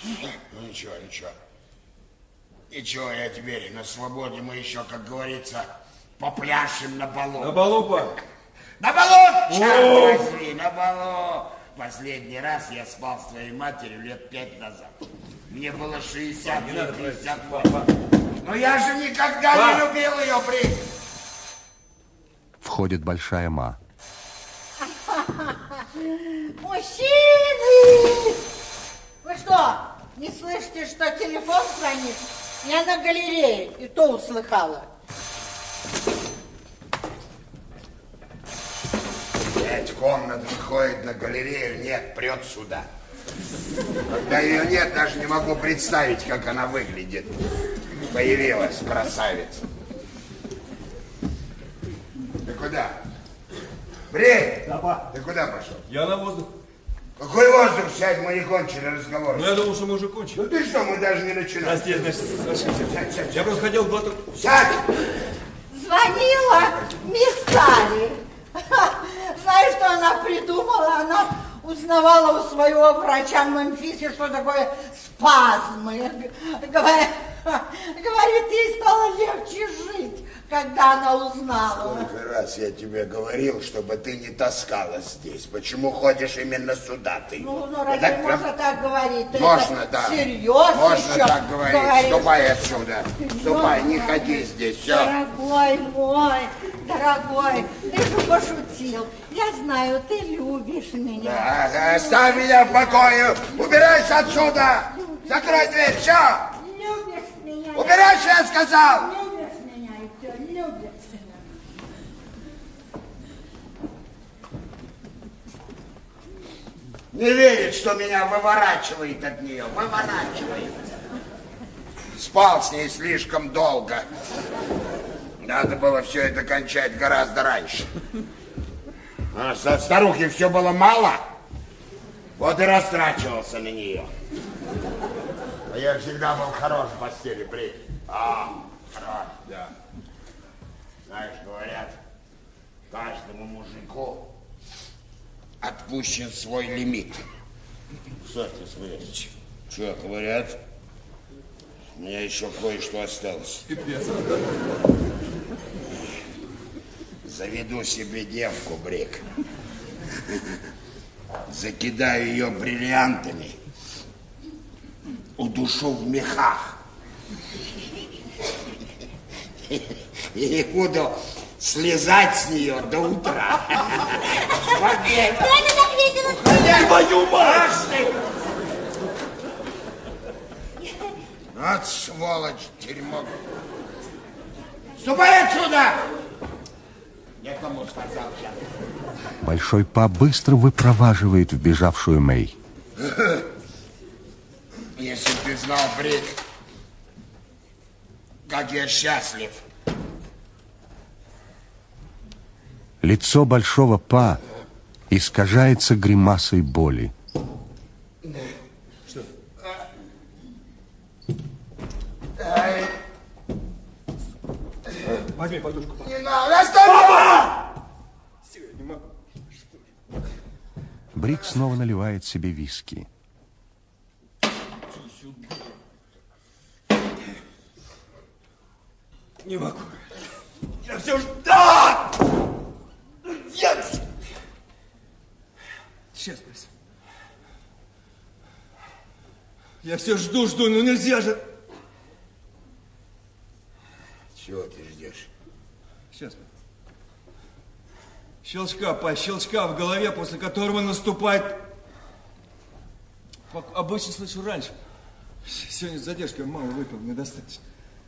Ну ничего, ничего. Ничего, я теперь на свободе, мы еще, как говорится, попляшем на балу. На балу, па? На балу, черт возьми, на балу. Последний раз я спал с твоей матерью лет 5 назад. Мне было 60 лет, 58. Но я же никогда не любил ее, Брик. Входит большая ма. Мужчины! Вы что, не слышите, что телефон звонит? Я на галерее, и то услыхала. Пять комнат выходит на галерею, нет, прет сюда. Когда ее нет, даже не могу представить, как она выглядит. Появилась красавица. Ты куда? Брей! Да, па. Ты куда пошел? Я на воздух. Какой воздух? Сядь, мы не кончили разговор. Ну, я думал, что мы уже кончили. Ну ты что, мы даже не начинали. Прости, значит, я просто хотел глоток. Сядь! Звонила мисс Салли. Знаешь, что она придумала? Она узнавала у своего врача в Мемфисе, что такое спазмы. Говорит, ей стало легче жить, когда она узнала. Сколько раз я тебе говорил, чтобы ты не таскалась здесь. Почему ходишь именно сюда ты? Ну разве можно так говорить? Можно, да. Серьезно можно так говорить. Ступай отсюда. Ступай, не ходи здесь. Все. Дорогой мой, дорогой, ты же пошутил. Я знаю, ты любишь меня. Да, оставь меня в покое. Убирайся отсюда. Закрой дверь. Все. Любишь меня. Убирайся, я сказал. Любишь меня и все, любишь меня. Не верит, что меня выворачивает от нее. Выворачивает. Спал с ней слишком долго. Надо было все это кончать гораздо раньше. А старухе все было мало. Вот и растрачивался на нее. А я всегда был хорош в постели, Брик. Хорош, да. Знаешь, говорят, каждому мужику отпущен свой лимит. Что ты смеешься? Что, говорят? У меня еще кое-что осталось. Заведу себе девку, Брик. Закидаю ее бриллиантами. Удушу в мехах. И буду слезать с нее до утра. Твою мать! Вот сволочь, дерьмо. Ступай отсюда! Я кому сказал сейчас. Большой па быстро выпроваживает вбежавшую Мэй. Если бы ты знал, Брик, как я счастлив. Лицо большого па искажается гримасой боли. Что? Возьми подушку. Не надо, оставь! Папа! Не могу. Брик снова наливает себе виски. Не могу. Я все ждал! Сейчас, Брис. Я все жду, ну нельзя же. Чего ты ждешь? Сейчас. Щелчка в голове, после которого наступает... Обычно слышу раньше. Сегодня с задержкой мало выпил, недостаточно.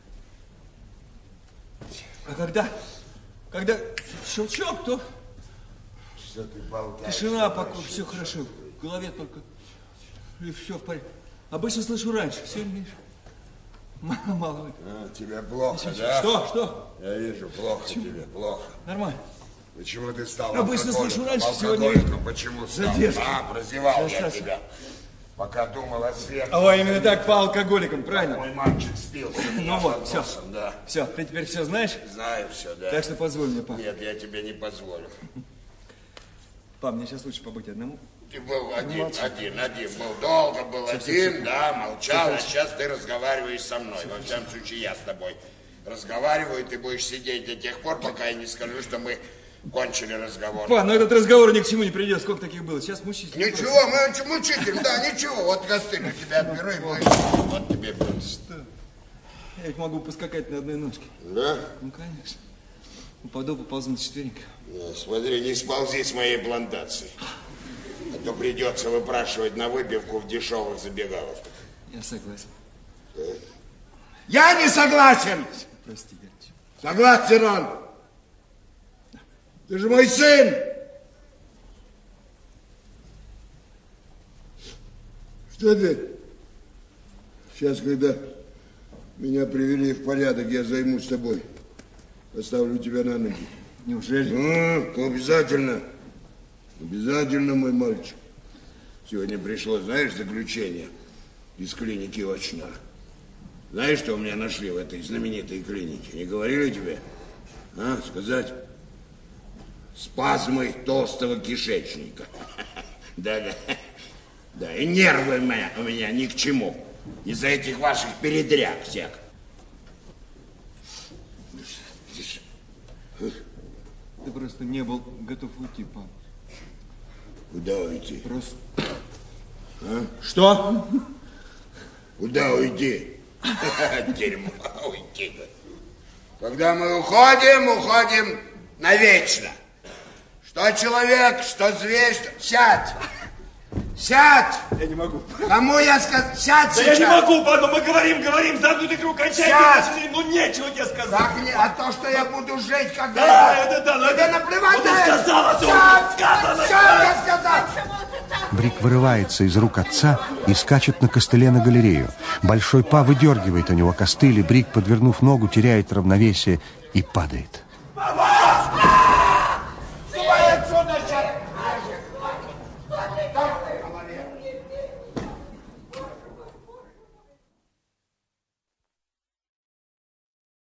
А когда щелчок, то... Что ты болтаешь? Тишина, покой, все хорошо. В голове только... И все в порядке. Обычно слышу раньше. Сегодня, видишь, мало выпил. Тебе плохо, да? Что? Я вижу, плохо тебе, плохо. Нормально. Почему ты стал Обычно слышу раньше, сегодня... Почему стал? Задержка. Прозевал я тебя. Пока думал о свете. Именно так, по алкоголикам, правильно? Мой мальчик спился. Ну вот, все. Да. Все, ты теперь все знаешь? Знаю все, да. Так что позволь мне, пап. Нет, я тебе не позволю. Пап, мне сейчас лучше побыть одному. Ты был один был. Долго был один, да, молчал, а сейчас ты разговариваешь со мной. Во всяком случае, я с тобой разговариваю, ты будешь сидеть до тех пор, пока я не скажу, что мы кончили разговор. Па, ну этот разговор ни к чему не придет. Сколько таких было? Сейчас мучитель. Ничего, мы мучитель, да, ничего. Вот костыль у тебя отберу, и вот тебе будет. Что? Я ведь могу поскакать на одной ножке. Да? Ну, конечно. Упаду, поползу на четвереньках. Да, смотри, не сползи с моей плантации. А то придется выпрашивать на выпивку в дешевых забегаловках. Я согласен. Я не согласен! Прости, Горячий. Согласен он. Ты же мой сын. Что ты? Сейчас, когда меня привели в порядок, я займусь тобой. Поставлю тебя на ноги. Неужели? Обязательно. Обязательно, мой мальчик. Сегодня пришло, знаешь, заключение из клиники Очнера. Знаешь, что у меня нашли в этой знаменитой клинике? Не говорили тебе? А, сказать? Спазмы толстого кишечника. Да-да. Да, и нервы у меня ни к чему. Из-за этих ваших передряг всех. Ты просто не был готов уйти, пап. Куда уйти? Просто. А? Что? Куда уйти? Дерьмо, уйти. Когда мы уходим навечно. Что человек, что зверь, что... Сядь! Сядь! Я не могу. Кому я сказал? Сядь Да сейчас! я не могу, пап, мы говорим, замкнутый круг, кончайте. Ну нечего тебе сказать. Так не, а то, что я буду жить, когда... Да. Тебе наплевать Ну, на это! сказала, Сядь, я сказал! Брик вырывается из рук отца и скачет на костыле на галерею. Большой Па выдергивает у него костыль, и Брик, подвернув ногу, теряет равновесие и падает. Папа!